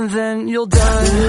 and then you'll die.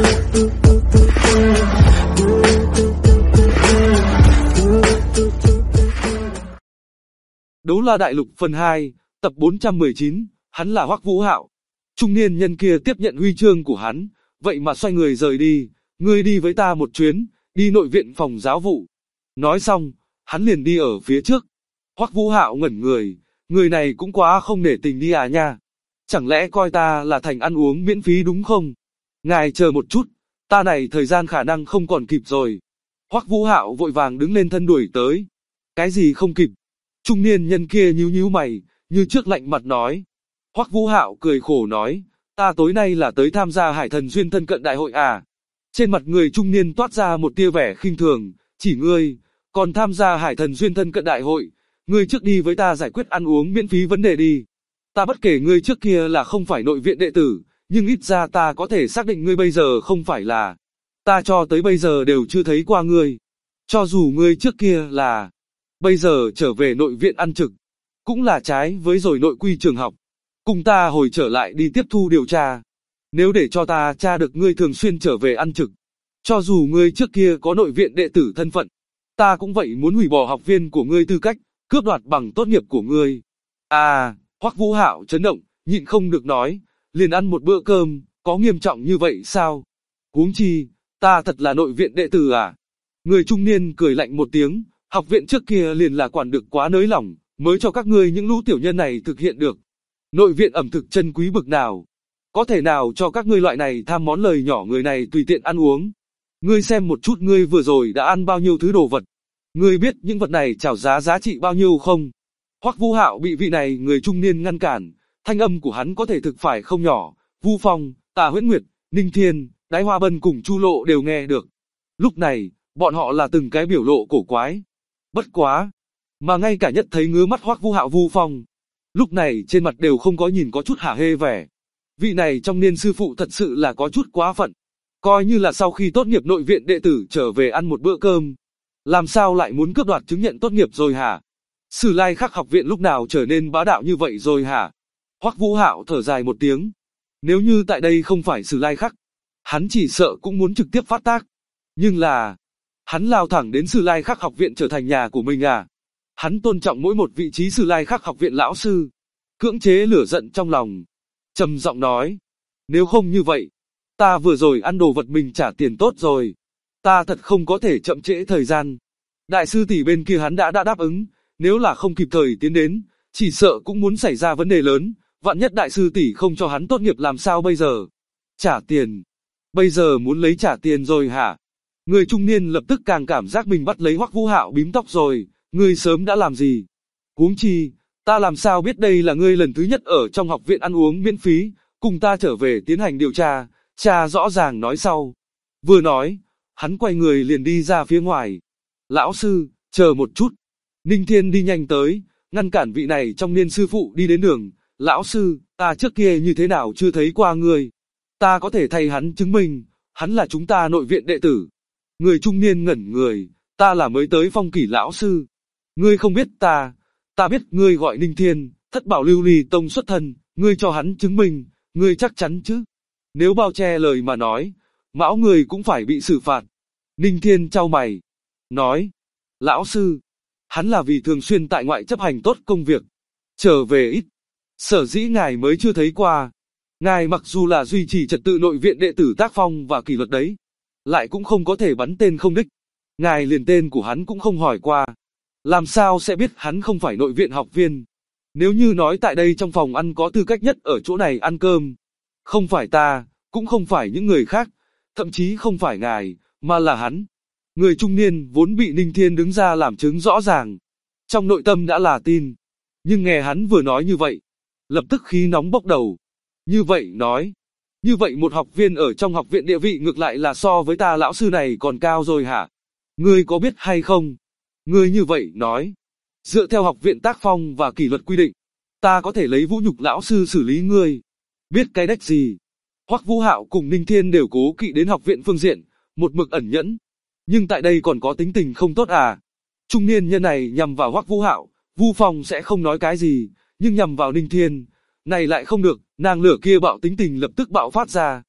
Đấu La Đại Lục phần 2, tập 419, hắn là Hoắc Vũ Hạo. Trung niên nhân kia tiếp nhận huy chương của hắn, vậy mà xoay người rời đi, ngươi đi với ta một chuyến, đi nội viện phòng giáo vụ. Nói xong, hắn liền đi ở phía trước. Hoắc Vũ Hạo ngẩn người này cũng quá không nể tình đi à nha. Chẳng lẽ coi ta là thành ăn uống miễn phí đúng không? Ngài chờ một chút, ta này thời gian khả năng không còn kịp rồi. Hoắc Vũ Hạo vội vàng đứng lên thân đuổi tới. Cái gì không kịp? Trung niên nhân kia nhíu mày, như trước lạnh mặt nói. Hoắc Vũ Hạo cười khổ nói, ta tối nay là tới tham gia Hải Thần Duyên thân cận đại hội à? Trên mặt người trung niên toát ra một tia vẻ khinh thường, chỉ ngươi, còn tham gia Hải Thần Duyên thân cận đại hội, ngươi trước đi với ta giải quyết ăn uống miễn phí vấn đề đi. Ta bất kể ngươi trước kia là không phải nội viện đệ tử, nhưng ít ra ta có thể xác định ngươi bây giờ không phải là. Ta cho tới bây giờ đều chưa thấy qua ngươi. Cho dù ngươi trước kia là, bây giờ trở về nội viện ăn trực, cũng là trái với rồi nội quy trường học. Cùng ta hồi trở lại đi tiếp thu điều tra. Nếu để cho ta tra được ngươi thường xuyên trở về ăn trực, cho dù ngươi trước kia có nội viện đệ tử thân phận, ta cũng vậy muốn hủy bỏ học viên của ngươi tư cách, cướp đoạt bằng tốt nghiệp của ngươi. À, Hoắc Vũ Hạo chấn động, nhịn không được nói, liền ăn một bữa cơm, có nghiêm trọng như vậy sao? Huống chi, ta thật là nội viện đệ tử à? Người trung niên cười lạnh một tiếng, học viện trước kia liền là quản được quá nới lỏng, mới cho các ngươi những lũ tiểu nhân này thực hiện được. Nội viện ẩm thực chân quý bực nào? Có thể nào cho các ngươi loại này tham món lời nhỏ người này tùy tiện ăn uống? Ngươi xem một chút ngươi vừa rồi đã ăn bao nhiêu thứ đồ vật? Ngươi biết những vật này chào giá trị bao nhiêu không? Hoắc Vũ Hạo bị vị này người trung niên ngăn cản, thanh âm của hắn có thể thực phải không nhỏ, Vu Phong, Tà Huyễn Nguyệt, Ninh Thiên, Đái Hoa Bân cùng Chu Lộ đều nghe được. Lúc này, bọn họ là từng cái biểu lộ cổ quái. Bất quá, mà ngay cả nhất thấy ngứa mắt Hoắc Vũ Hạo Vu Phong, lúc này trên mặt đều không có nhìn có chút hả hê vẻ. Vị này trong niên sư phụ thật sự là có chút quá phận. Coi như là sau khi tốt nghiệp nội viện đệ tử trở về ăn một bữa cơm, làm sao lại muốn cướp đoạt chứng nhận tốt nghiệp rồi hả? Sử Lai Khắc học viện lúc nào trở nên bá đạo như vậy rồi hả? Hoắc Vũ Hạo thở dài một tiếng. Nếu như tại đây không phải Sử Lai Khắc, hắn chỉ sợ cũng muốn trực tiếp phát tác. Nhưng là, hắn lao thẳng đến Sử Lai Khắc học viện trở thành nhà của mình à? Hắn tôn trọng mỗi một vị trí Sử Lai Khắc học viện lão sư, cưỡng chế lửa giận trong lòng, trầm giọng nói, nếu không như vậy, ta vừa rồi ăn đồ vật mình trả tiền tốt rồi, ta thật không có thể chậm trễ thời gian. Đại sư tỷ bên kia hắn đã đáp ứng, nếu là không kịp thời tiến đến, chỉ sợ cũng muốn xảy ra vấn đề lớn, vạn nhất đại sư tỷ không cho hắn tốt nghiệp làm sao bây giờ? Trả tiền? Bây giờ muốn lấy trả tiền rồi hả? Người trung niên lập tức càng cảm giác mình bắt lấy Hoắc Vũ Hạo bím tóc rồi, ngươi sớm đã làm gì? Huống chi, ta làm sao biết đây là ngươi lần thứ nhất ở trong học viện ăn uống miễn phí, cùng ta trở về tiến hành điều tra, cha rõ ràng nói sau. Vừa nói, hắn quay người liền đi ra phía ngoài. Lão sư, chờ một chút. Ninh Thiên đi nhanh tới, ngăn cản vị này trong niên sư phụ đi đến đường. Lão sư, ta trước kia như thế nào chưa thấy qua ngươi. Ta có thể thay hắn chứng minh, hắn là chúng ta nội viện đệ tử. Người trung niên ngẩn người, ta là mới tới Phong Kỷ lão sư. Ngươi không biết ta biết ngươi gọi Ninh Thiên, Thất Bảo Lưu Ly Tông xuất thân, ngươi cho hắn chứng minh, ngươi chắc chắn chứ. Nếu bao che lời mà nói, mão người cũng phải bị xử phạt. Ninh Thiên chau mày, nói, lão sư, hắn là vì thường xuyên tại ngoại chấp hành tốt công việc, trở về ít. Sở dĩ ngài mới chưa thấy qua. Ngài mặc dù là duy trì trật tự nội viện đệ tử tác phong và kỷ luật đấy, lại cũng không có thể bắn tên không đích. Ngài liền tên của hắn cũng không hỏi qua. Làm sao sẽ biết hắn không phải nội viện học viên? Nếu như nói tại đây trong phòng ăn có tư cách nhất ở chỗ này ăn cơm, không phải ta, cũng không phải những người khác, thậm chí không phải ngài, mà là hắn. Người trung niên vốn bị Ninh Thiên đứng ra làm chứng rõ ràng, trong nội tâm đã là tin, nhưng nghe hắn vừa nói như vậy, lập tức khí nóng bốc đầu. Như vậy nói, như vậy một học viên ở trong học viện địa vị ngược lại là so với ta lão sư này còn cao rồi hả? Ngươi có biết hay không? Ngươi như vậy nói, dựa theo học viện tác phong và kỷ luật quy định, ta có thể lấy vũ nhục lão sư xử lý ngươi. Biết cái đách gì? Hoắc Vũ Hạo cùng Ninh Thiên đều cố kỵ đến học viện phương diện, một mực ẩn nhẫn. Nhưng tại đây còn có tính tình không tốt à? Trung niên nhân này nhằm vào Hoắc Vũ Hạo, Vu Phong sẽ không nói cái gì, nhưng nhằm vào Ninh Thiên, này lại không được, nàng lửa kia bạo tính tình lập tức bạo phát ra.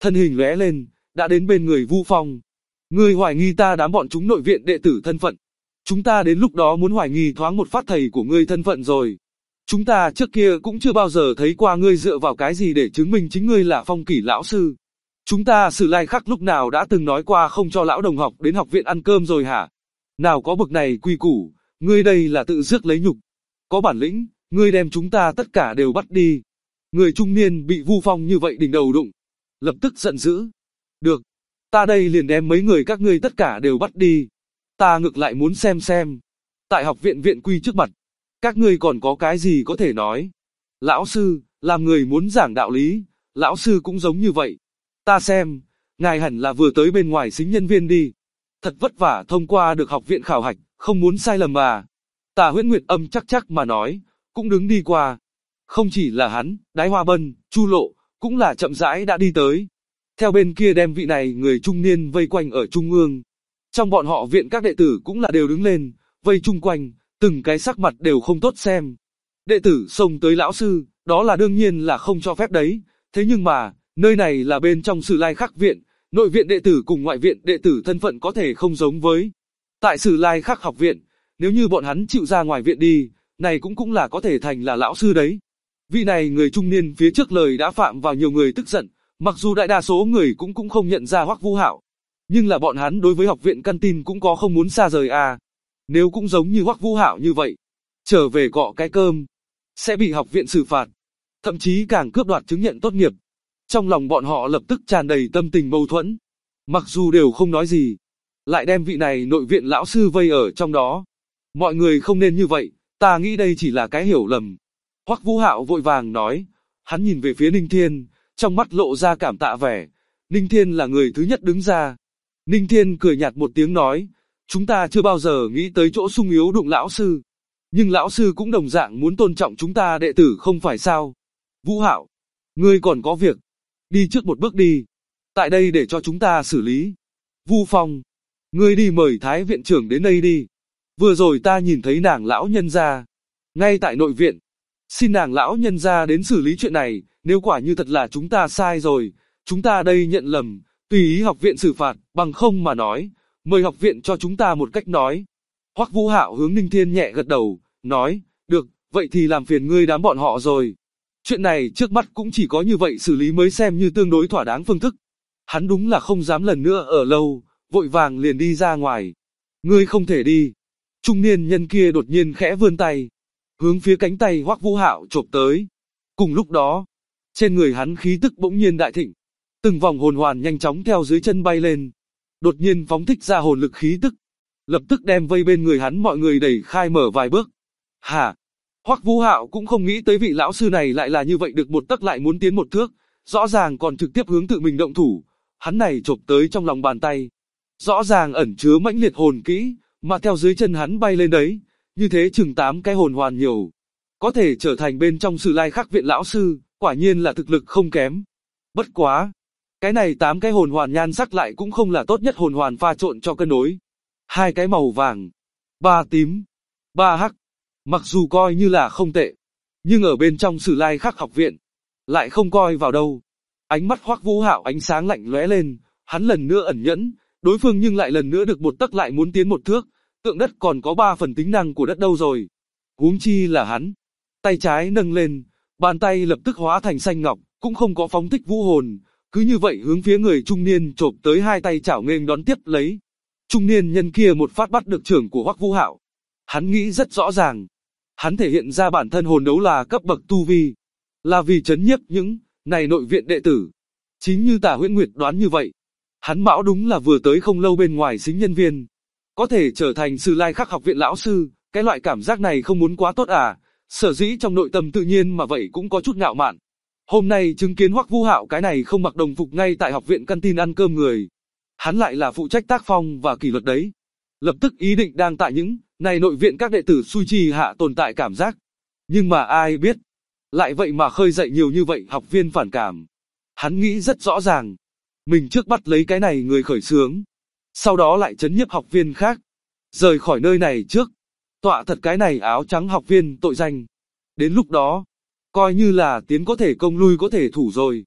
thân hình lóe lên, đã đến bên người Vu Phong. Ngươi hoài nghi ta đám bọn chúng nội viện đệ tử thân phận. Chúng ta đến lúc đó muốn hoài nghi thoáng một phát thầy của ngươi thân phận rồi. Chúng ta trước kia cũng chưa bao giờ thấy qua ngươi dựa vào cái gì để chứng minh chính ngươi là Phong Kỷ lão sư. Chúng ta Sử Lai Khắc lúc nào đã từng nói qua không cho lão đồng học đến học viện ăn cơm rồi hả? Nào có bực này quy củ, ngươi đây là tự rước lấy nhục. Có bản lĩnh, ngươi đem chúng ta tất cả đều bắt đi. Người trung niên bị Vu Phong như vậy đỉnh đầu đụng, lập tức giận dữ. Được, ta đây liền đem mấy người các ngươi tất cả đều bắt đi. Ta ngược lại muốn xem, tại học viện viện quy trước mặt, các ngươi còn có cái gì có thể nói. Lão sư, làm người muốn giảng đạo lý, lão sư cũng giống như vậy. Ta xem, ngài hẳn là vừa tới bên ngoài xính nhân viên đi. Thật vất vả thông qua được học viện khảo hạch, không muốn sai lầm mà. Tả Huyễn Nguyệt âm chắc mà nói, cũng đứng đi qua. Không chỉ là hắn, Đái Hoa Bân, Chu Lộ, cũng là chậm rãi đã đi tới. Theo bên kia đem vị này người trung niên vây quanh ở trung ương. Trong bọn họ viện các đệ tử cũng là đều đứng lên, vây chung quanh, từng cái sắc mặt đều không tốt xem. Đệ tử xông tới lão sư, đó là đương nhiên là không cho phép đấy. Thế nhưng mà, nơi này là bên trong Sử Lai Khắc viện, nội viện đệ tử cùng ngoại viện đệ tử thân phận có thể không giống với. Tại Sử Lai Khắc học viện, nếu như bọn hắn chịu ra ngoài viện đi, này cũng là có thể thành là lão sư đấy. Vị này người trung niên phía trước lời đã phạm vào nhiều người tức giận, mặc dù đại đa số người cũng không nhận ra Hoắc Vũ Hạo, nhưng là bọn hắn đối với học viện căn tin cũng có không muốn xa rời à. Nếu cũng giống như Hoắc Vũ Hạo như vậy, trở về cọ cái cơm, sẽ bị học viện xử phạt, thậm chí càng cướp đoạt chứng nhận tốt nghiệp. Trong lòng bọn họ lập tức tràn đầy tâm tình mâu thuẫn, mặc dù đều không nói gì, lại đem vị này nội viện lão sư vây ở trong đó. Mọi người không nên như vậy, ta nghĩ đây chỉ là cái hiểu lầm. Hoắc Vũ Hạo vội vàng nói, hắn nhìn về phía Ninh Thiên, trong mắt lộ ra cảm tạ vẻ. Ninh Thiên là người thứ nhất đứng ra. Ninh Thiên cười nhạt một tiếng nói, chúng ta chưa bao giờ nghĩ tới chỗ sung yếu đụng lão sư. Nhưng lão sư cũng đồng dạng muốn tôn trọng chúng ta đệ tử không phải sao. Vũ Hạo, ngươi còn có việc, đi trước một bước đi. Tại đây để cho chúng ta xử lý. Vu Phong, ngươi đi mời Thái viện trưởng đến đây đi. Vừa rồi ta nhìn thấy nàng lão nhân gia, ngay tại nội viện. Xin nàng lão nhân gia đến xử lý chuyện này, nếu quả như thật là chúng ta sai rồi, chúng ta đây nhận lầm, tùy ý học viện xử phạt, bằng không mà nói, mời học viện cho chúng ta một cách nói. Hoắc Vũ Hạo hướng Ninh Thiên nhẹ gật đầu, nói, được, vậy thì làm phiền ngươi đám bọn họ rồi. Chuyện này trước mắt cũng chỉ có như vậy xử lý mới xem như tương đối thỏa đáng phương thức. Hắn đúng là không dám lần nữa ở lâu, vội vàng liền đi ra ngoài. Ngươi không thể đi. Trung niên nhân kia đột nhiên khẽ vươn tay, hướng phía cánh tay Hoắc Vũ Hạo chộp tới. Cùng lúc đó, trên người hắn khí tức bỗng nhiên đại thịnh, từng vòng hồn hoàn nhanh chóng theo dưới chân bay lên, đột nhiên phóng thích ra hồn lực khí tức, lập tức đem vây bên người hắn mọi người đẩy khai mở vài bước. Hả? Hoắc Vũ Hạo cũng không nghĩ tới vị lão sư này lại là như vậy, được một tấc lại muốn tiến một thước, rõ ràng còn trực tiếp hướng tự mình động thủ. Hắn này chộp tới trong lòng bàn tay, rõ ràng ẩn chứa mãnh liệt hồn kỹ, mà theo dưới chân hắn bay lên đấy, như thế chừng 8 cái hồn hoàn nhiều, có thể trở thành bên trong Sử Lai Khắc viện lão sư, quả nhiên là thực lực không kém. Bất quá, cái này 8 cái hồn hoàn nhan sắc lại cũng không là tốt nhất hồn hoàn pha trộn cho cân đối. 2 cái màu vàng, 3 tím, 3 hắc, mặc dù coi như là không tệ, nhưng ở bên trong Sử Lai Khắc học viện, lại không coi vào đâu. Ánh mắt Hoắc Vũ Hạo ánh sáng lạnh lóe lên, hắn lần nữa ẩn nhẫn, đối phương nhưng lại lần nữa được một tấc lại muốn tiến một thước, tượng đất còn có 3 phần tính năng của đất đâu rồi. Huống chi là hắn, tay trái nâng lên, bàn tay lập tức hóa thành xanh ngọc, cũng không có phóng thích vũ hồn, cứ như vậy hướng phía người trung niên chộp tới, hai tay chảo nghênh đón tiếp lấy. Trung niên nhân kia một phát bắt được trưởng của Hoắc Vũ Hạo. Hắn nghĩ rất rõ ràng, hắn thể hiện ra bản thân hồn đấu là cấp bậc tu vi, là vì chấn nhiếp những này nội viện đệ tử. Chính như Tả Huyễn Nguyệt đoán như vậy, hắn mão đúng là vừa tới không lâu bên ngoài xính nhân viên, có thể trở thành Sử Lai Khắc học viện lão sư, cái loại cảm giác này không muốn quá tốt à? Sở dĩ trong nội tâm tự nhiên mà vậy cũng có chút ngạo mạn. Hôm nay chứng kiến Hoắc Vũ Hạo cái này không mặc đồng phục ngay tại học viện canteen ăn cơm người, hắn lại là phụ trách tác phong và kỷ luật đấy. Lập tức ý định đang tại những này nội viện các đệ tử suy trì hạ tồn tại cảm giác. Nhưng mà ai biết, lại vậy mà khơi dậy nhiều như vậy học viên phản cảm. Hắn nghĩ rất rõ ràng, mình trước bắt lấy cái này người khởi xướng, sau đó lại chấn nhiếp học viên khác, rời khỏi nơi này trước, tọa thật cái này áo trắng học viên tội danh. Đến lúc đó, coi như là tiến có thể công lui có thể thủ rồi.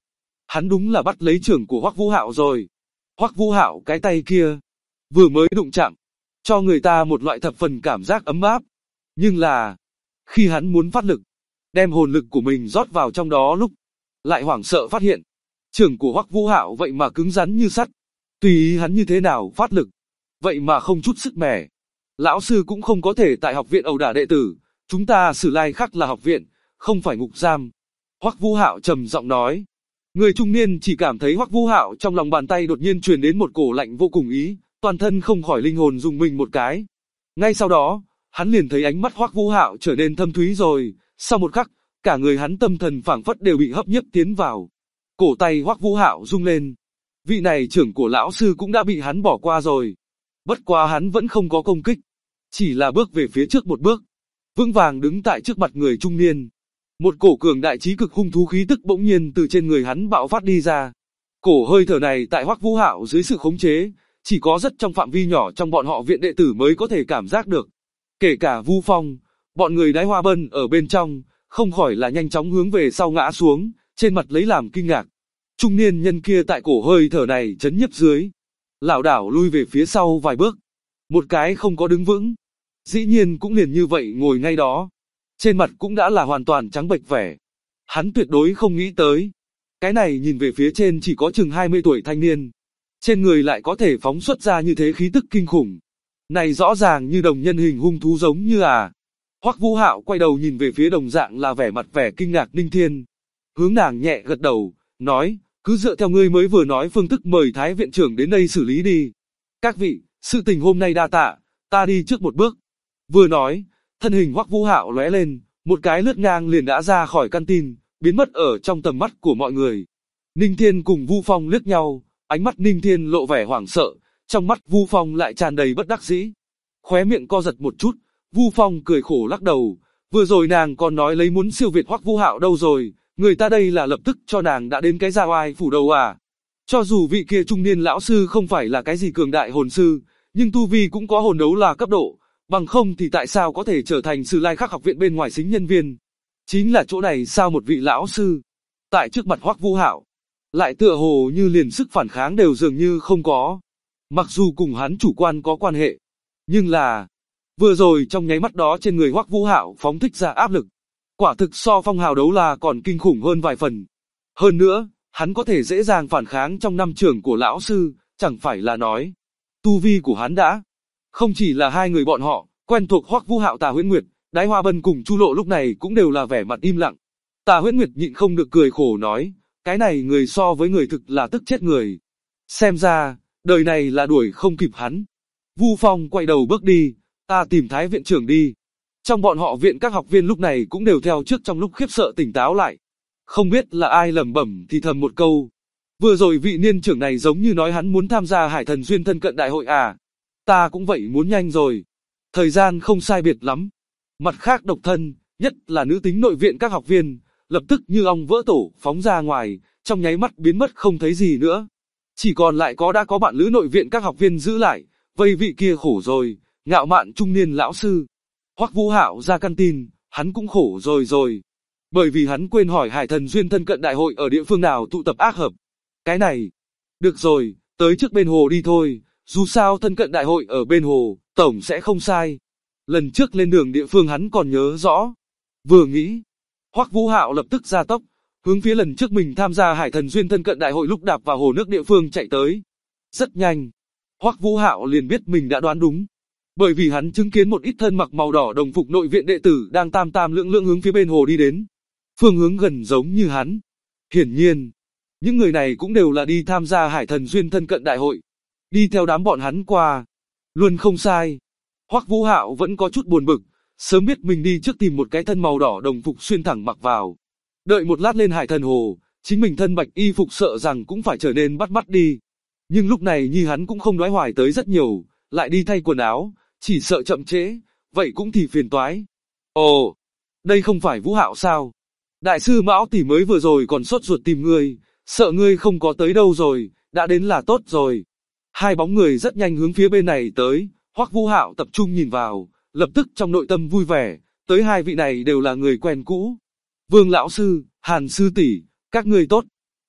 Hắn đúng là bắt lấy trưởng của Hoắc Vũ Hạo rồi. Hoắc Vũ Hạo cái tay kia, vừa mới đụng chạm, cho người ta một loại thập phần cảm giác ấm áp. Nhưng là, khi hắn muốn phát lực, đem hồn lực của mình rót vào trong đó lúc, lại hoảng sợ phát hiện, trưởng của Hoắc Vũ Hạo vậy mà cứng rắn như sắt. Tùy ý hắn như thế nào phát lực, vậy mà không chút sức mẻ. Lão sư cũng không có thể tại học viện ẩu đả đệ tử, chúng ta Sử Lai Khắc là học viện, không phải ngục giam. Hoắc Vũ Hạo trầm giọng nói. Người trung niên chỉ cảm thấy Hoắc Vũ Hạo trong lòng bàn tay đột nhiên truyền đến một cổ lạnh vô cùng ý, toàn thân không khỏi linh hồn rung mình một cái. Ngay sau đó, hắn liền thấy ánh mắt Hoắc Vũ Hạo trở nên thâm thúy rồi, sau một khắc, cả người hắn tâm thần phảng phất đều bị hấp nhiếp tiến vào. Cổ tay Hoắc Vũ Hạo rung lên. Vị này trưởng của lão sư cũng đã bị hắn bỏ qua rồi. Bất quá hắn vẫn không có công kích, chỉ là bước về phía trước một bước, vững vàng đứng tại trước mặt người trung niên. Một cổ cường đại chí cực hung thú khí tức bỗng nhiên từ trên người hắn bạo phát đi ra. Cổ hơi thở này tại Hoắc Vũ Hạo dưới sự khống chế, chỉ có rất trong phạm vi nhỏ trong bọn họ viện đệ tử mới có thể cảm giác được. Kể cả Vu Phong, bọn người Đái Hoa Bân ở bên trong, không khỏi là nhanh chóng hướng về sau ngã xuống, trên mặt lấy làm kinh ngạc. Trung niên nhân kia tại cổ hơi thở này chấn nhiếp dưới, lảo đảo lui về phía sau vài bước, một cái không có đứng vững, dĩ nhiên cũng liền như vậy ngồi ngay đó. Trên mặt cũng đã là hoàn toàn trắng bệch vẻ. Hắn tuyệt đối không nghĩ tới. Cái này nhìn về phía trên chỉ có chừng 20 tuổi thanh niên. Trên người lại có thể phóng xuất ra như thế khí tức kinh khủng. Này rõ ràng như đồng nhân hình hung thú giống như à. Hoắc Vũ Hạo quay đầu nhìn về phía đồng dạng là vẻ mặt vẻ kinh ngạc Ninh Thiên. Hướng nàng nhẹ gật đầu, nói, cứ dựa theo ngươi mới vừa nói phương thức mời Thái viện trưởng đến đây xử lý đi. Các vị, sự tình hôm nay đa tạ, ta đi trước một bước. Vừa nói, thân hình Hoắc Vũ Hạo lóe lên, một cái lướt ngang liền đã ra khỏi căn tin, biến mất ở trong tầm mắt của mọi người. Ninh Thiên cùng Vu Phong liếc nhau, ánh mắt Ninh Thiên lộ vẻ hoảng sợ, trong mắt Vu Phong lại tràn đầy bất đắc dĩ. Khóe miệng co giật một chút, Vu Phong cười khổ lắc đầu, vừa rồi nàng còn nói lấy muốn siêu việt Hoắc Vũ Hạo đâu rồi, người ta đây là lập tức cho nàng đã đến cái gia oai phủ đầu à. Cho dù vị kia trung niên lão sư không phải là cái gì cường đại hồn sư, nhưng tu vi cũng có hồn đấu là cấp độ. Bằng không thì tại sao có thể trở thành Sử Lai Khắc học viện bên ngoài xính nhân viên? Chính là chỗ này sao một vị lão sư, tại trước mặt Hoắc Vũ Hạo, lại tựa hồ như liền sức phản kháng đều dường như không có. Mặc dù cùng hắn chủ quan có quan hệ, nhưng là, vừa rồi trong nháy mắt đó trên người Hoắc Vũ Hạo phóng thích ra áp lực. Quả thực so phong hào đấu la còn kinh khủng hơn vài phần. Hơn nữa, hắn có thể dễ dàng phản kháng trong năm trưởng của lão sư, chẳng phải là nói. Tu vi của hắn đã không chỉ là hai người bọn họ, quen thuộc Hoắc Vũ Hạo Tà Huyễn Nguyệt, Đái Hoa Bân cùng Chu Lộ lúc này cũng đều là vẻ mặt im lặng. Tà Huyễn Nguyệt nhịn không được cười khổ nói, cái này người so với người thực là tức chết người. Xem ra, đời này là đuổi không kịp hắn. Vu Phong quay đầu bước đi, ta tìm Thái viện trưởng đi. Trong bọn họ viện các học viên lúc này cũng đều theo trước trong lúc khiếp sợ tỉnh táo lại. Không biết là ai lẩm bẩm thì thầm một câu. Vừa rồi vị niên trưởng này giống như nói hắn muốn tham gia Hải Thần Duyên thân cận đại hội à. Ta cũng vậy muốn nhanh rồi. Thời gian không sai biệt lắm. Mặt khác độc thân, nhất là nữ tính nội viện các học viên, lập tức như ong vỡ tổ phóng ra ngoài, trong nháy mắt biến mất không thấy gì nữa. Chỉ còn lại đã có bạn lữ nội viện các học viên giữ lại, vây vị kia khổ rồi, ngạo mạn trung niên lão sư. Hoắc Vũ Hạo ra căn tin, hắn cũng khổ rồi. Bởi vì hắn quên hỏi Hải Thần Duyên thân cận đại hội ở địa phương nào tụ tập ác hợp. Cái này, được rồi, tới trước bên hồ đi thôi, dù sao thân cận đại hội ở bên hồ, tổng sẽ không sai. Lần trước lên đường địa phương hắn còn nhớ rõ. Vừa nghĩ, Hoắc Vũ Hạo lập tức ra tốc, hướng phía lần trước mình tham gia Hải Thần Duyên thân cận đại hội lúc đạp vào hồ nước địa phương chạy tới. Rất nhanh, Hoắc Vũ Hạo liền biết mình đã đoán đúng. Bởi vì hắn chứng kiến một ít thân mặc màu đỏ đồng phục nội viện đệ tử đang tam tam lưỡng lưỡng hướng phía bên hồ đi đến. Phương hướng gần giống như hắn. Hiển nhiên, những người này cũng đều là đi tham gia Hải Thần Duyên thân cận đại hội. Đi theo đám bọn hắn qua. Luôn không sai. Hoắc Vũ Hạo vẫn có chút buồn bực, sớm biết mình đi trước tìm một cái thân màu đỏ đồng phục xuyên thẳng mặc vào. Đợi một lát lên Hải Thần Hồ, chính mình thân bạch y phục sợ rằng cũng phải trở nên bắt mắt đi. Nhưng lúc này Nhi hắn cũng không đoái hoài tới rất nhiều, lại đi thay quần áo, chỉ sợ chậm trễ, vậy cũng thì phiền toái. Ồ, đây không phải Vũ Hạo sao? Đại sư Mão tỷ mới vừa rồi còn sốt ruột tìm ngươi, sợ ngươi không có tới đâu rồi, đã đến là tốt rồi. Hai bóng người rất nhanh hướng phía bên này tới, Hoắc Vũ Hạo tập trung nhìn vào, lập tức trong nội tâm vui vẻ, tới hai vị này đều là người quen cũ. Vương lão sư, Hàn sư tỷ, các ngươi tốt.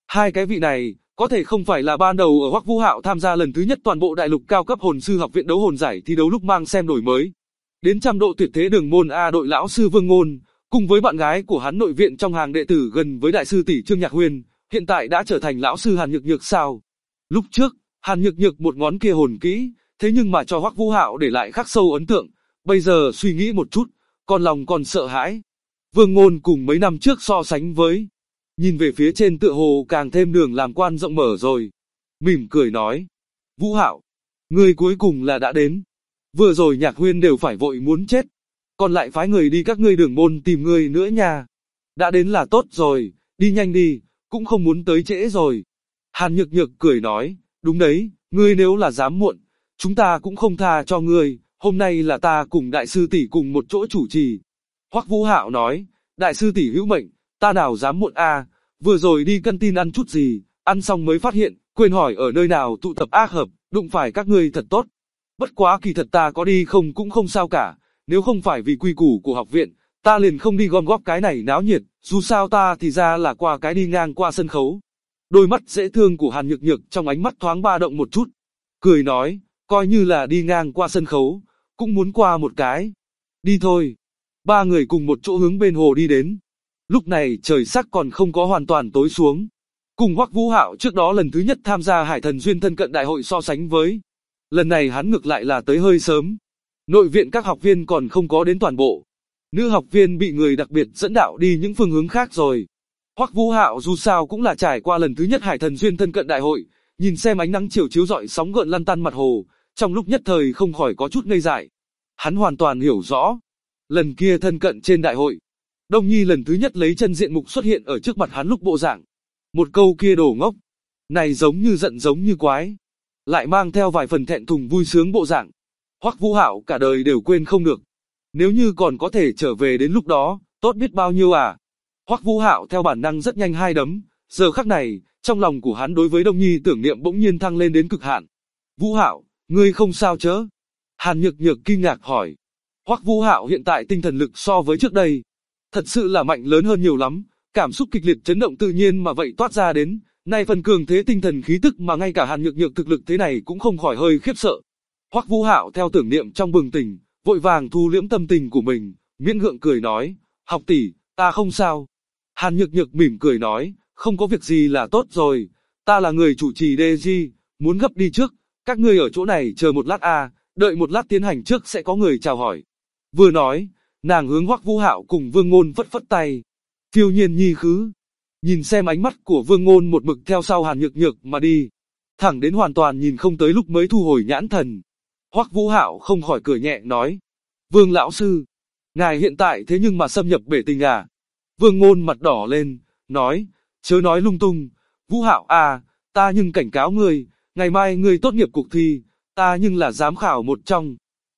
Hai cái vị này, có thể không phải là ban đầu ở Hoắc Vũ Hạo tham gia lần thứ nhất toàn bộ đại lục cao cấp hồn sư học viện đấu hồn giải thi đấu lúc mang xem đổi mới. Đến trăm độ tuyệt thế đường môn A đội lão sư Vương Ngôn, cùng với bạn gái của hắn nội viện trong hàng đệ tử gần với đại sư tỷ Trương Nhạc Huyền, hiện tại đã trở thành lão sư Hàn Nhược Nhược sao? Lúc trước, Hàn Nhược Nhược một ngón kia hồn kỹ, thế nhưng mà cho Hoắc Vũ Hạo để lại khắc sâu ấn tượng, bây giờ suy nghĩ một chút, con lòng còn sợ hãi. Vương Ngôn cùng mấy năm trước so sánh với, nhìn về phía trên tựa hồ càng thêm đường làm quan rộng mở rồi. Mỉm cười nói, Vũ Hạo, ngươi cuối cùng là đã đến. Vừa rồi Nhạc Huyên đều phải vội muốn chết, còn lại phái người đi các ngươi đường môn tìm ngươi nữa nha. Đã đến là tốt rồi, đi nhanh đi, cũng không muốn tới trễ rồi. Hàn Nhược Nhược cười nói, đúng đấy, ngươi nếu là dám muộn, chúng ta cũng không tha cho ngươi, hôm nay là ta cùng đại sư tỷ cùng một chỗ chủ trì. Hoắc Vũ Hạo nói, đại sư tỷ hữu mệnh, ta nào dám muộn a, vừa rồi đi căn tin ăn chút gì, ăn xong mới phát hiện, quên hỏi ở nơi nào tụ tập ác hợp, đụng phải các ngươi thật tốt. Bất quá kỳ thật ta có đi không cũng không sao cả, nếu không phải vì quy củ của học viện, ta liền không đi gom góp cái này náo nhiệt, dù sao ta thì ra là qua cái đi ngang qua sân khấu. Đôi mắt dễ thương của Hàn Nhược Nhược trong ánh mắt thoáng ba động một chút, cười nói, coi như là đi ngang qua sân khấu, cũng muốn qua một cái. Đi thôi. Ba người cùng một chỗ hướng bên hồ đi đến. Lúc này trời sắc còn không có hoàn toàn tối xuống. Cùng Hoắc Vũ Hạo trước đó lần thứ nhất tham gia Hải Thần Duyên thân cận đại hội so sánh với, lần này hắn ngược lại là tới hơi sớm. Nội viện các học viên còn không có đến toàn bộ. Nữ học viên bị người đặc biệt dẫn đạo đi những phương hướng khác rồi. Hoắc Vũ Hạo dù sao cũng là trải qua lần thứ nhất Hải Thần Duyên thân cận đại hội, nhìn xem ánh nắng chiều chiếu rọi sóng gợn lăn tăn mặt hồ, trong lúc nhất thời không khỏi có chút ngây dại. Hắn hoàn toàn hiểu rõ, lần kia thân cận trên đại hội, Đông Nhi lần thứ nhất lấy chân diện mục xuất hiện ở trước mặt hắn lúc bộ dạng. Một câu kia đồ ngốc, này giống như giận giống như quái, lại mang theo vài phần thẹn thùng vui sướng bộ dạng. Hoắc Vũ Hạo cả đời đều quên không được. Nếu như còn có thể trở về đến lúc đó, tốt biết bao nhiêu à. Hoắc Vũ Hạo theo bản năng rất nhanh hai đấm, giờ khắc này, trong lòng của hắn đối với Đông Nhi tưởng niệm bỗng nhiên thăng lên đến cực hạn. Vũ Hạo, ngươi không sao chớ? Hàn Nhược Nhược kinh ngạc hỏi. Hoắc Vũ Hạo hiện tại tinh thần lực so với trước đây, thật sự là mạnh lớn hơn nhiều lắm, cảm xúc kịch liệt chấn động tự nhiên mà vậy toát ra đến, nay phần cường thế tinh thần khí tức mà ngay cả Hàn Nhược Nhược thực lực thế này cũng không khỏi hơi khiếp sợ. Hoắc Vũ Hạo theo tưởng niệm trong bừng tỉnh, vội vàng thu liễm tâm tình của mình, miễn gượng cười nói, học tỷ, ta không sao. Hàn Nhược Nhược mỉm cười nói, không có việc gì là tốt rồi, ta là người chủ trì DJ, muốn gấp đi trước, các ngươi ở chỗ này chờ một lát a, đợi một lát tiến hành trước sẽ có người chào hỏi. Vừa nói, nàng hướng Hoắc Vũ Hạo cùng Vương Ngôn phất phất tay. Phiêu Nhiên Nhi khứ, nhìn xem ánh mắt của Vương Ngôn một mực theo sau Hàn Nhược Nhược mà đi, thẳng đến hoàn toàn nhìn không tới lúc mới thu hồi nhãn thần. Hoắc Vũ Hạo không khỏi cười nhẹ nói, Vương lão sư, ngài hiện tại thế nhưng mà xâm nhập bể tình à? Vương Ngôn mặt đỏ lên, nói, chớ nói lung tung, Vũ Hạo à, ta nhưng cảnh cáo ngươi, ngày mai ngươi tốt nghiệp cuộc thi, ta nhưng là giám khảo một trong.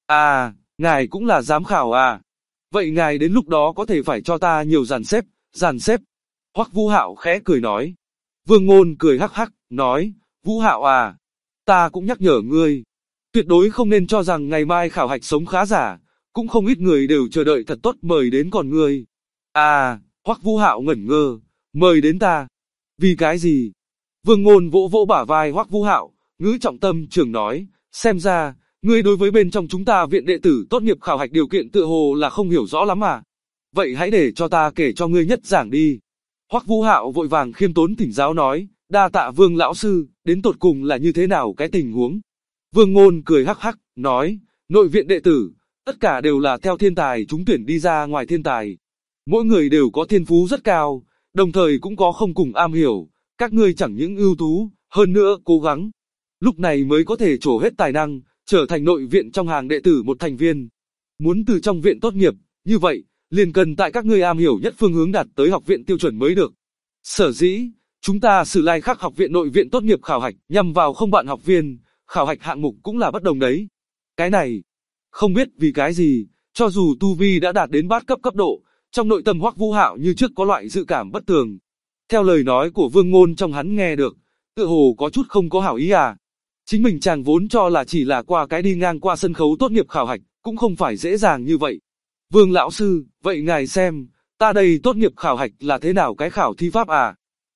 À, ngài cũng là giám khảo à? Vậy ngài đến lúc đó có thể phải cho ta nhiều dàn xếp. Hoắc Vũ Hạo khẽ cười nói. Vương Ngôn cười hắc hắc, nói, Vũ Hạo à, ta cũng nhắc nhở ngươi, tuyệt đối không nên cho rằng ngày mai khảo hạch sống khá giả, cũng không ít người đều chờ đợi thật tốt mời đến còn ngươi. À, Hoắc Vũ Hạo ngẩn ngơ, mời đến ta. Vì cái gì? Vương Ngôn vỗ vỗ bả vai Hoắc Vũ Hạo, ngữ trọng tâm trường nói, xem ra, ngươi đối với bên trong chúng ta viện đệ tử tốt nghiệp khảo hạch điều kiện tựa hồ là không hiểu rõ lắm à? Vậy hãy để cho ta kể cho ngươi nhất giảng đi. Hoắc Vũ Hạo vội vàng khiêm tốn thỉnh giáo nói, đa tạ Vương lão sư, đến tột cùng là như thế nào cái tình huống? Vương Ngôn cười hắc hắc, nói, nội viện đệ tử, tất cả đều là theo thiên tài trúng tuyển đi ra ngoài thiên tài. Mỗi người đều có thiên phú rất cao, đồng thời cũng có không cùng am hiểu, các ngươi chẳng những ưu tú, hơn nữa cố gắng. Lúc này mới có thể trổ hết tài năng, trở thành nội viện trong hàng đệ tử một thành viên. Muốn từ trong viện tốt nghiệp, như vậy, liền cần tại các ngươi am hiểu nhất phương hướng đạt tới học viện tiêu chuẩn mới được. Sở dĩ, chúng ta Sử Lai Khắc học viện nội viện tốt nghiệp khảo hạch nhằm vào không bạn học viên, khảo hạch hạng mục cũng là bất đồng đấy. Cái này, không biết vì cái gì, cho dù tu vi đã đạt đến bát cấp cấp độ, trong nội tâm Hoắc Vũ Hạo như trước có loại dự cảm bất tường. Theo lời nói của Vương Ngôn trong hắn nghe được, tựa hồ có chút không có hảo ý à. Chính mình chàng vốn cho là chỉ là qua cái đi ngang qua sân khấu tốt nghiệp khảo hạch, cũng không phải dễ dàng như vậy. Vương lão sư, vậy ngài xem, ta đây tốt nghiệp khảo hạch là thế nào cái khảo thi pháp à?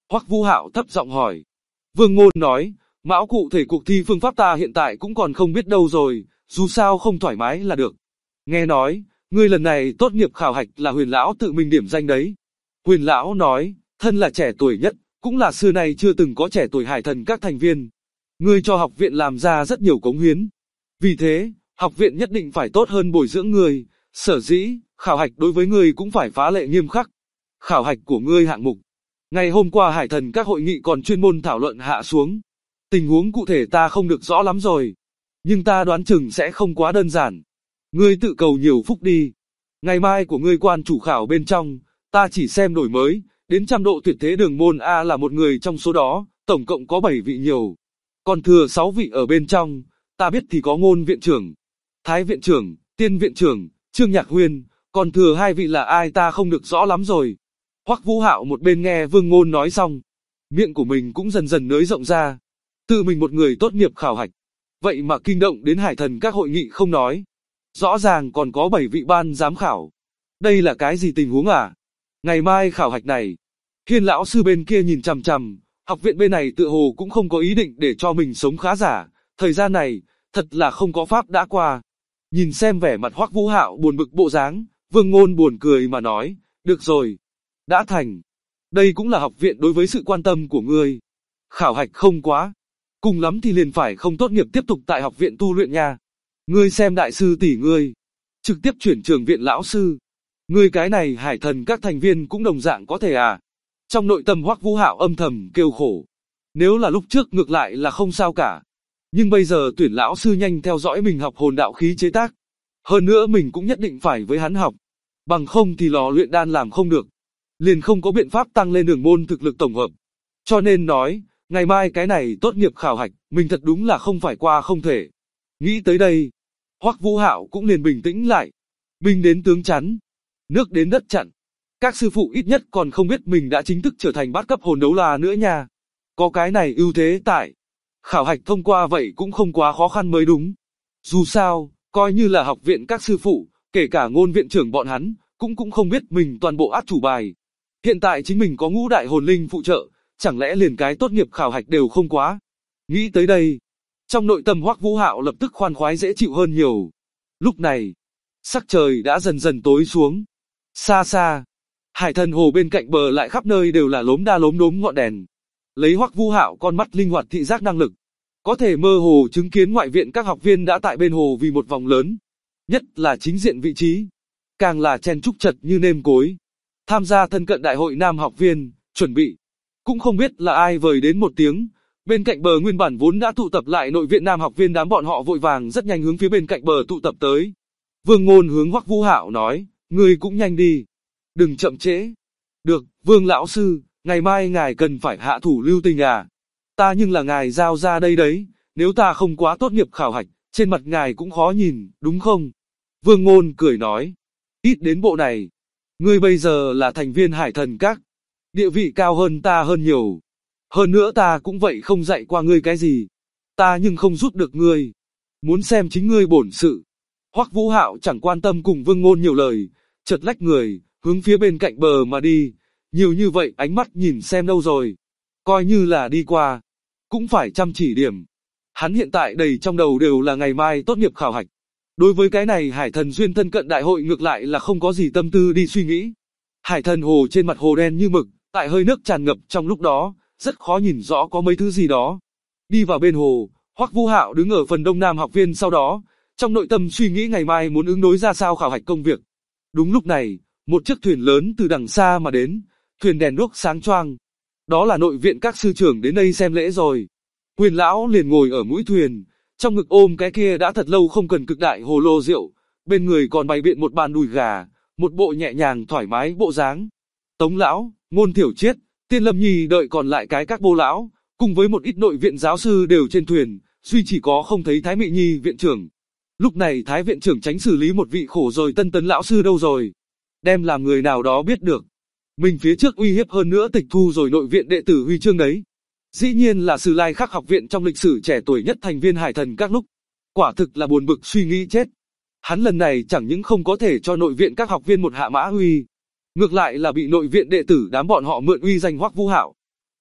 Hoắc Vũ Hạo thấp giọng hỏi. Vương Ngôn nói, Mão cụ thể cuộc thi phương pháp ta hiện tại cũng còn không biết đâu rồi, dù sao không thoải mái là được. Nghe nói, ngươi lần này tốt nghiệp khảo hạch là Huyền lão tự mình điểm danh đấy. Huyền lão nói, thân là trẻ tuổi nhất, cũng là xưa nay chưa từng có trẻ tuổi hải thần các thành viên. Ngươi cho học viện làm ra rất nhiều cống hiến. Vì thế, học viện nhất định phải tốt hơn bồi dưỡng ngươi, sở dĩ, khảo hạch đối với ngươi cũng phải phá lệ nghiêm khắc. Khảo hạch của ngươi hạng mục. Ngày hôm qua hải thần các hội nghị còn chuyên môn thảo luận hạ xuống. Tình huống cụ thể ta không được rõ lắm rồi. Nhưng ta đoán chừng sẽ không quá đơn giản. Ngươi tự cầu nhiều phúc đi. Ngày mai của ngươi quan chủ khảo bên trong, ta chỉ xem đổi mới, đến trăm độ tuyệt thế đường môn A là một người trong số đó, tổng cộng có 7 vị nhiều. Còn thừa 6 vị ở bên trong, ta biết thì có Ngôn viện trưởng, Thái viện trưởng, Tiên viện trưởng, Trương Nhạc Huyên, còn thừa 2 vị là ai ta không được rõ lắm rồi. Hoắc Vũ Hạo một bên nghe Vương Ngôn nói xong, miệng của mình cũng dần dần nới rộng ra. Tự mình một người tốt nghiệp khảo hạch, vậy mà kinh động đến hải thần các hội nghị không nói. Rõ ràng còn có 7 vị ban giám khảo. Đây là cái gì tình huống à? Ngày mai khảo hạch này, Hiên lão sư bên kia nhìn chằm chằm, học viện bên này tựa hồ cũng không có ý định để cho mình sống khá giả. Thời gian này, thật là không có pháp đã qua. Nhìn xem vẻ mặt Hoắc Vũ Hạo buồn bực bộ dáng, Vương Ngôn buồn cười mà nói, được rồi, đã thành. Đây cũng là học viện đối với sự quan tâm của ngươi. Khảo hạch không quá, cùng lắm thì liền phải không tốt nghiệp tiếp tục tại học viện tu luyện nha. Ngươi xem đại sư tỷ ngươi, trực tiếp chuyển trường viện lão sư. Ngươi cái này hải thần các thành viên cũng đồng dạng có thể à? Trong nội tâm Hoắc Vũ Hạo âm thầm kêu khổ. Nếu là lúc trước ngược lại là không sao cả. Nhưng bây giờ tuyển lão sư nhanh theo dõi mình học hồn đạo khí chế tác. Hơn nữa mình cũng nhất định phải với hắn học. Bằng không thì lò luyện đan làm không được. Liền không có biện pháp tăng lên đường môn thực lực tổng hợp. Cho nên nói, ngày mai cái này tốt nghiệp khảo hạch, mình thật đúng là không phải qua không thể. Nghĩ tới đây, Hoắc Vũ Hạo cũng liền bình tĩnh lại. Binh đến tướng chắn, nước đến đất chặn. Các sư phụ ít nhất còn không biết mình đã chính thức trở thành bát cấp hồn đấu la nữa nha. Có cái này ưu thế tại. Khảo hạch thông qua vậy cũng không quá khó khăn mới đúng. Dù sao, coi như là học viện các sư phụ, kể cả Ngôn viện trưởng bọn hắn, cũng không biết mình toàn bộ át chủ bài. Hiện tại chính mình có ngũ đại hồn linh phụ trợ, chẳng lẽ liền cái tốt nghiệp khảo hạch đều không quá. Nghĩ tới đây, trong nội tâm Hoắc Vũ Hạo lập tức khoan khoái dễ chịu hơn nhiều. Lúc này, sắc trời đã dần dần tối xuống. Xa xa, hải thần hồ bên cạnh bờ lại khắp nơi đều là lốm đa lốm đốm ngọn đèn. Lấy Hoắc Vũ Hạo con mắt linh hoạt thị giác năng lực, có thể mơ hồ chứng kiến ngoại viện các học viên đã tại bên hồ vì một vòng lớn. Nhất là chính diện vị trí, càng là chen chúc chật như nêm cối. Tham gia thân cận đại hội nam học viên, chuẩn bị. Cũng không biết là ai vời đến một tiếng. Bên cạnh bờ nguyên bản vốn đã tụ tập lại nội viện nam học viên đám bọn họ vội vàng rất nhanh hướng phía bên cạnh bờ tụ tập tới. Vương Ngôn hướng Hoắc Vũ Hạo nói, ngươi cũng nhanh đi. Đừng chậm trễ. Được, Vương lão sư, ngày mai ngài cần phải hạ thủ lưu tình à. Ta nhưng là ngài giao ra đây đấy, nếu ta không quá tốt nghiệp khảo hạch, trên mặt ngài cũng khó nhìn, đúng không? Vương Ngôn cười nói, ít đến bộ này. Ngươi bây giờ là thành viên hải thần các, địa vị cao hơn ta hơn nhiều. Hơn nữa ta cũng vậy không dạy qua ngươi cái gì. Ta nhưng không giúp được ngươi. Muốn xem chính ngươi bổn sự. Hoắc Vũ Hạo chẳng quan tâm cùng Vương Ngôn nhiều lời, chợt lách người, hướng phía bên cạnh bờ mà đi. Nhiều như vậy ánh mắt nhìn xem đâu rồi. Coi như là đi qua, cũng phải chăm chỉ điểm. Hắn hiện tại đầy trong đầu đều là ngày mai tốt nghiệp khảo hạch. Đối với cái này hải thần duyên thân cận đại hội ngược lại là không có gì tâm tư đi suy nghĩ. Hải thần hồ trên mặt hồ đen như mực, tại hơi nước tràn ngập trong lúc đó, rất khó nhìn rõ có mấy thứ gì đó. Đi vào bên hồ, Hoắc Vũ Hạo đứng ở phần đông nam học viên sau đó, trong nội tâm suy nghĩ ngày mai muốn ứng đối ra sao khảo hạch công việc. Đúng lúc này, một chiếc thuyền lớn từ đằng xa mà đến, thuyền đèn đuốc sáng choang. Đó là nội viện các sư trưởng đến đây xem lễ rồi. Huyền lão liền ngồi ở mũi thuyền, trong ngực ôm cái kia đã thật lâu không cần cực đại hồ lô rượu, bên người còn bày biện một bàn đùi gà, một bộ nhẹ nhàng thoải mái bộ dáng. Tống lão, Ngôn Thiểu Chiết, Tiên Lâm Nhi đợi còn lại cái các bô lão, cùng với một ít nội viện giáo sư đều trên thuyền, duy chỉ có không thấy Thái Mị Nhi viện trưởng. Lúc này Thái viện trưởng tránh xử lý một vị khổ rồi tân tấn lão sư đâu rồi. Đem làm người nào đó biết được. Mình phía trước uy hiếp hơn nữa tịch thu rồi nội viện đệ tử huy chương đấy. Dĩ nhiên là Sử Lai Khắc học viện trong lịch sử trẻ tuổi nhất thành viên hải thần các lúc. Quả thực là buồn bực suy nghĩ chết. Hắn lần này chẳng những không có thể cho nội viện các học viên một hạ mã uy, ngược lại là bị nội viện đệ tử đám bọn họ mượn uy danh Hoắc Vũ Hạo.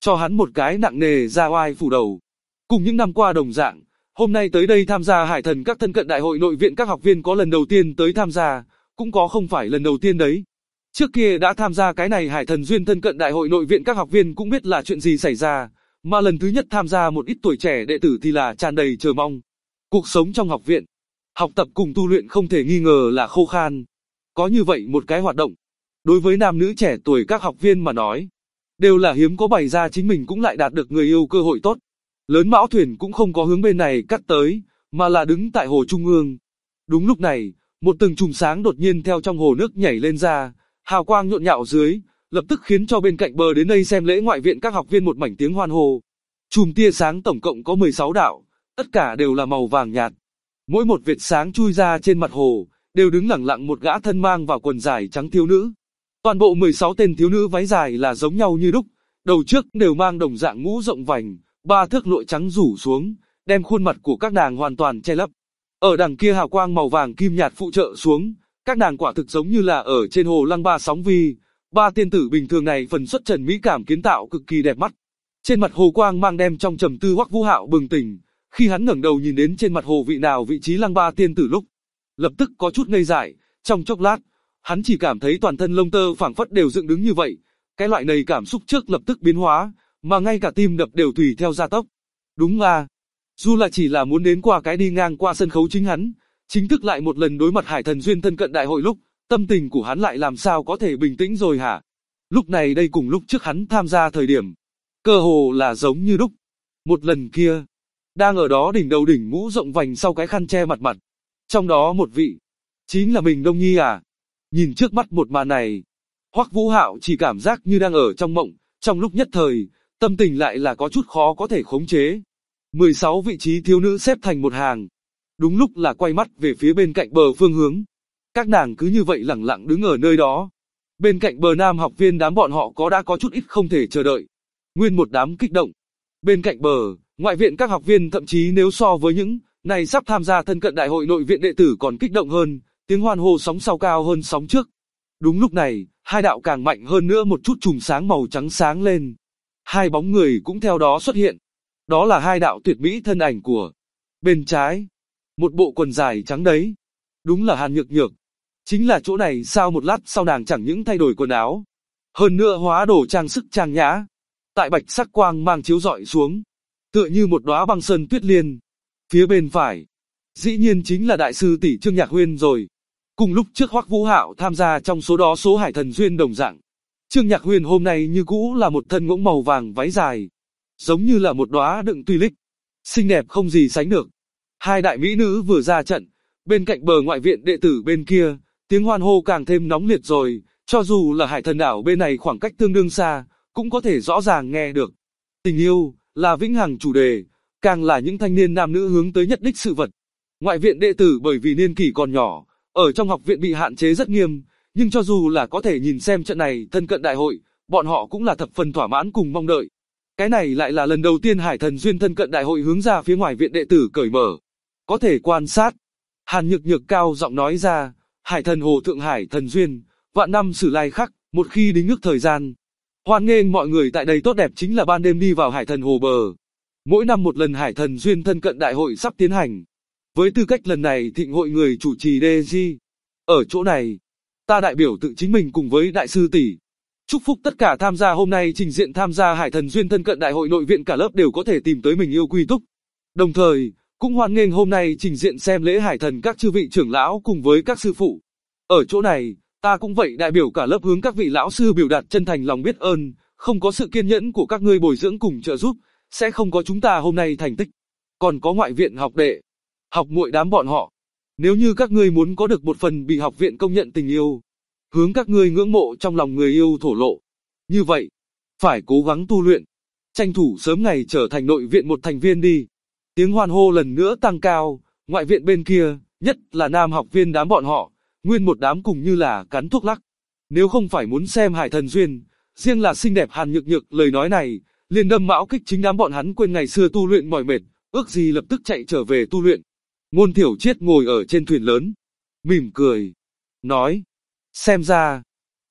cho hắn một cái nặng nề ra oai phủ đầu. Cùng những năm qua đồng dạng, hôm nay tới đây tham gia Hải Thần các thân cận đại hội nội viện các học viên có lần đầu tiên tới tham gia, cũng có không phải lần đầu tiên đấy. Trước kia đã tham gia cái này Hải Thần duyên thân cận đại hội nội viện các học viên cũng biết là chuyện gì xảy ra, mà lần thứ nhất tham gia một ít tuổi trẻ đệ tử thì là tràn đầy chờ mong. Cuộc sống trong học viện, học tập cùng tu luyện không thể nghi ngờ là khô khan. Có như vậy một cái hoạt động, đối với nam nữ trẻ tuổi các học viên mà nói, đều là hiếm có, bày ra chính mình cũng lại đạt được người yêu cơ hội tốt. Lớn mão thuyền cũng không có hướng bên này cắt tới, mà là đứng tại hồ trung ương. Đúng lúc này, một từng chùm sáng đột nhiên theo trong hồ nước nhảy lên ra, hào quang nhộn nhạo dưới, lập tức khiến cho bên cạnh bờ đến đây xem lễ ngoại viện các học viên một mảnh tiếng hoan hô. Chùm tia sáng tổng cộng có 16 đạo, tất cả đều là màu vàng nhạt. Mỗi một vệt sáng chui ra trên mặt hồ, đều đứng lẳng lặng một gã thân mang vào quần dài trắng thiếu nữ. Toàn bộ 16 tên thiếu nữ váy dài là giống nhau như đúc, đầu trước đều mang đồng dạng mũ rộng vành, 3 thước lụa trắng rủ xuống, đem khuôn mặt của các nàng hoàn toàn che lấp. Ở đằng kia hào quang màu vàng kim nhạt phụ trợ xuống, các nàng quả thực giống như là ở trên hồ lăng ba sóng vi. Ba tiên tử bình thường này phần xuất trần mỹ cảm kiến tạo cực kỳ đẹp mắt. Trên mặt hồ quang mang đem trong trầm tư Hoắc Vũ Hạo bừng tỉnh, khi hắn ngẩng đầu nhìn đến trên mặt hồ vị nào vị trí lăng ba tiên tử lúc, lập tức có chút ngây dại, trong chốc lát, hắn chỉ cảm thấy toàn thân lông tơ phảng phất đều dựng đứng như vậy, cái loại này cảm xúc trước lập tức biến hóa, mà ngay cả tim đập đều tùy theo gia tốc. Đúng à, dù là chỉ là muốn đến qua cái đi ngang qua sân khấu chính hắn, chính thức lại một lần đối mặt Hải Thần duyên thân cận đại hội lúc, tâm tình của hắn lại làm sao có thể bình tĩnh rồi hả? Lúc này đây cùng lúc trước hắn tham gia thời điểm, cơ hồ là giống như đúc. Một lần kia, đang ở đó đỉnh đầu đỉnh mũ rộng vành sau cái khăn che mặt. Trong đó một vị, chính là mình Đông Nhi à? Nhìn trước mắt một màn này, Hoắc Vũ Hạo chỉ cảm giác như đang ở trong mộng, trong lúc nhất thời, tâm tình lại là có chút khó có thể khống chế. 16 vị trí thiếu nữ xếp thành một hàng, đúng lúc là quay mắt về phía bên cạnh bờ phương hướng. Các nàng cứ như vậy lẳng lặng đứng ở nơi đó. Bên cạnh bờ nam học viên đám bọn họ đã có chút ít không thể chờ đợi. Nguyên một đám kích động. Bên cạnh bờ, ngoại viện các học viên thậm chí nếu so với những này sắp tham gia thân cận đại hội nội viện đệ tử còn kích động hơn, tiếng hoan hô sóng sau cao hơn sóng trước. Đúng lúc này, hai đạo càng mạnh hơn nữa một chút chùm sáng màu trắng sáng lên. Hai bóng người cũng theo đó xuất hiện. Đó là hai đạo tuyệt mỹ thân ảnh của bên trái. Một bộ quần dài trắng đấy. Đúng là Hàn Nhược Nhược. Chính là chỗ này sao một lát sau nàng chẳng những thay đổi quần áo. Hơn nữa hóa đồ trang sức trang nhã. Tại bạch sắc quang mang chiếu rọi xuống. Tựa như một đóa băng sơn tuyết liên. Phía bên phải. Dĩ nhiên chính là đại sư tỷ Trương Nhạc Huyên rồi. Cùng lúc trước Hoắc Vũ Hạo tham gia trong số đó số Hải Thần duyên đồng dạng. Trương Nhạc Huyên hôm nay như cũ là một thân ngỗng màu vàng váy dài. Giống như là một đóa đựng tuy lích. Xinh đẹp không gì sánh được. Hai đại mỹ nữ vừa ra trận. Bên cạnh bờ ngoại viện đệ tử bên kia, tiếng hoan hô càng thêm nóng liệt rồi. Cho dù là Hải Thần đảo bên này khoảng cách tương đương xa, cũng có thể rõ ràng nghe được. Tình yêu là vĩnh hằng chủ đề, càng là những thanh niên nam nữ hướng tới nhất đích sự vật. Ngoại viện đệ tử bởi vì niên kỷ còn nhỏ, ở trong học viện bị hạn chế rất nghiêm, nhưng cho dù là có thể nhìn xem trận này thân cận đại hội, bọn họ cũng là thập phần thỏa mãn cùng mong đợi. Cái này lại là lần đầu tiên Hải Thần duyên thân cận đại hội hướng ra phía ngoài viện đệ tử cởi mở. Có thể quan sát. Hàn Nhược Nhược cao giọng nói ra, Hải Thần hồ thượng Hải Thần duyên, vạn năm sử lai khắc, một khi đính ước thời gian. Hoan nghênh mọi người tại đây tốt đẹp chính là ban đêm đi vào Hải Thần hồ bờ. Mỗi năm một lần Hải Thần duyên thân cận đại hội sắp tiến hành. Với tư cách lần này thịnh hội người chủ trì DJ. Ở chỗ này, ta đại biểu tự chính mình cùng với đại sư tỷ. Chúc phúc tất cả tham gia hôm nay trình diện tham gia Hải Thần duyên thân cận đại hội nội viện cả lớp đều có thể tìm tới mình yêu quy túc. Đồng thời, cũng hoan nghênh hôm nay trình diện xem lễ Hải Thần các chư vị trưởng lão cùng với các sư phụ. Ở chỗ này, ta cũng vậy đại biểu cả lớp hướng các vị lão sư biểu đạt chân thành lòng biết ơn, không có sự kiên nhẫn của các ngươi bồi dưỡng cùng trợ giúp, sẽ không có chúng ta hôm nay thành tích. Còn có ngoại viện học đệ, học muội đám bọn họ. Nếu như các ngươi muốn có được một phần bị học viện công nhận tình yêu, hướng các ngươi ngưỡng mộ trong lòng người yêu thổ lộ. Như vậy, phải cố gắng tu luyện, tranh thủ sớm ngày trở thành nội viện một thành viên đi. Tiếng hoan hô lần nữa tăng cao, ngoại viện bên kia, nhất là nam học viên đám bọn họ, nguyên một đám cùng như là cắn thuốc lắc. Nếu không phải muốn xem Hải Thần duyên, riêng là xinh đẹp Hàn Nhược Nhược lời nói này, liền đâm mão kích chính đám bọn hắn quên ngày xưa tu luyện mỏi mệt, ước gì lập tức chạy trở về tu luyện. Ngôn Thiểu Triết ngồi ở trên thuyền lớn, mỉm cười, nói, xem ra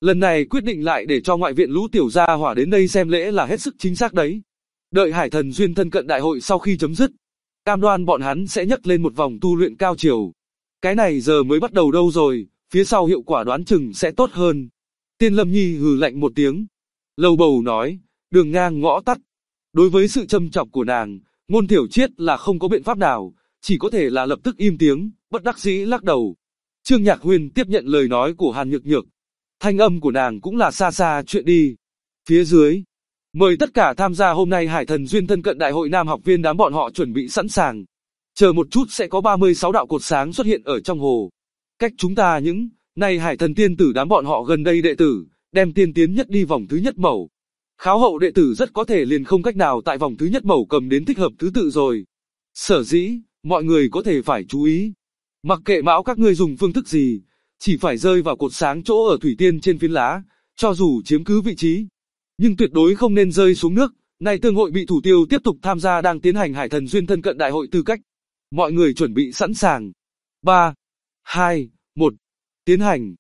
Lần này quyết định lại để cho ngoại viện lũ tiểu gia hỏa đến đây xem lễ là hết sức chính xác đấy. Đợi Hải Thần Duyên thân cận đại hội sau khi chấm dứt, cam đoan bọn hắn sẽ nhấc lên một vòng tu luyện cao chiều. Cái này giờ mới bắt đầu đâu rồi, phía sau hiệu quả đoán chừng sẽ tốt hơn. Tiên Lâm Nhi hừ lạnh một tiếng, lầu bầu nói, đường ngang ngõ tắt. Đối với sự châm chọc của nàng, Ngôn Thiểu Triết là không có biện pháp nào, chỉ có thể là lập tức im tiếng, bất đắc dĩ lắc đầu. Trương Nhạc Huyên tiếp nhận lời nói của Hàn Nhược Nhược. Thanh âm của nàng cũng là xa xa chuyện đi. Phía dưới, mời tất cả tham gia hôm nay Hải Thần Duyên thân cận đại hội nam học viên đám bọn họ chuẩn bị sẵn sàng. Chờ một chút sẽ có 36 đạo cột sáng xuất hiện ở trong hồ. Cách chúng ta những, này Hải Thần tiên tử đám bọn họ gần đây đệ tử, đem tiên tiến nhất đi vòng thứ nhất mẩu. Kháo hậu đệ tử rất có thể liền không cách nào tại vòng thứ nhất mẩu cầm đến thích hợp thứ tự rồi. Sở dĩ, mọi người có thể phải chú ý. Mặc kệ mão các ngươi dùng phương thức gì, chỉ phải rơi vào cột sáng chỗ ở thủy tiên trên phiến lá, cho dù chiếm cứ vị trí. Nhưng tuyệt đối không nên rơi xuống nước, này tương hội bị thủ tiêu tiếp tục tham gia đang tiến hành Hải Thần Duyên thân cận đại hội tư cách. Mọi người chuẩn bị sẵn sàng. 3, 2, 1, tiến hành.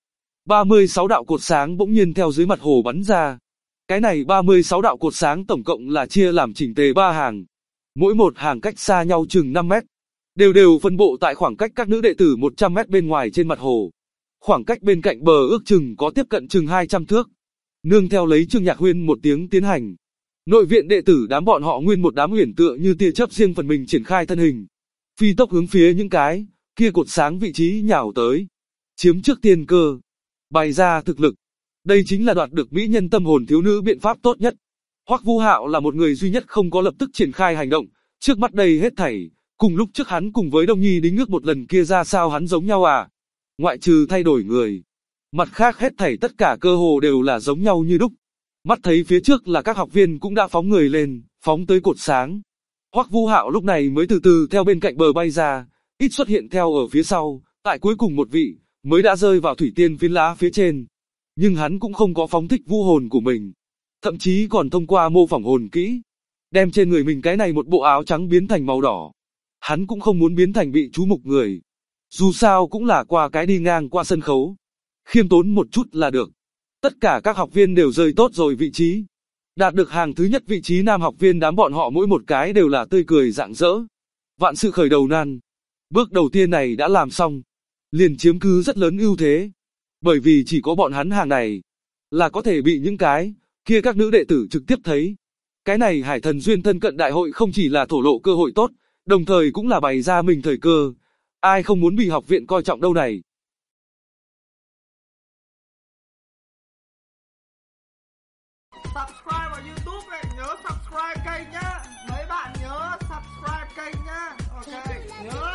36 đạo cột sáng bỗng nhiên theo dưới mặt hồ bắn ra. Cái này 36 đạo cột sáng tổng cộng là chia làm chỉnh tề 3 hàng. Mỗi một hàng cách xa nhau chừng 5 mét. Đều phân bộ tại khoảng cách các nữ đệ tử 100 mét bên ngoài trên mặt hồ. Khoảng cách bên cạnh bờ ước chừng có tiếp cận chừng 200 thước. Nương theo lấy Trương Nhạc Huyên một tiếng tiến hành. Nội viện đệ tử đám bọn họ nguyên một đám uyển tựa như tia chớp riêng phần mình triển khai thân hình. Phi tốc hướng phía những cái kia cột sáng vị trí nhào tới. Chiếm trước tiên cơ. Bày ra thực lực. Đây chính là đoạt được mỹ nhân tâm hồn thiếu nữ biện pháp tốt nhất. Hoắc Vũ Hạo là một người duy nhất không có lập tức triển khai hành động. Trước mắt đây hết thảy. Cùng lúc trước hắn cùng với Đông Nhi đính ước một lần kia ra sao hắn giống nhau à? Ngoại trừ thay đổi người. Mặt khác hết thảy tất cả cơ hồ đều là giống nhau như đúc. Mắt thấy phía trước là các học viên cũng đã phóng người lên, phóng tới cột sáng. Hoắc Vũ Hạo lúc này mới từ từ theo bên cạnh bờ bay ra, ít xuất hiện theo ở phía sau, tại cuối cùng một vị, mới đã rơi vào thủy tiên phiến lá phía trên. Nhưng hắn cũng không có phóng thích vũ hồn của mình. Thậm chí còn thông qua mô phỏng hồn kỹ, đem trên người mình cái này một bộ áo trắng biến thành màu đỏ. Hắn cũng không muốn biến thành bị chú mục người. Dù sao cũng là qua cái đi ngang qua sân khấu. Khiêm tốn một chút là được. Tất cả các học viên đều rơi tốt rồi vị trí. Đạt được hàng thứ nhất vị trí nam học viên đám bọn họ mỗi một cái đều là tươi cười rạng rỡ. Vạn sự khởi đầu nan. Bước đầu tiên này đã làm xong. Liền chiếm cứ rất lớn ưu thế. Bởi vì chỉ có bọn hắn hàng này là có thể bị những cái kia các nữ đệ tử trực tiếp thấy. Cái này Hải Thần Duyên thân cận đại hội không chỉ là thổ lộ cơ hội tốt, đồng thời cũng là bày ra mình thời cơ. Ai không muốn bị học viện coi trọng đâu này. Subscribe vào YouTube này, nhớ subscribe kênh nhá. Mấy bạn nhớ subscribe kênh nhá. Ok, nhớ.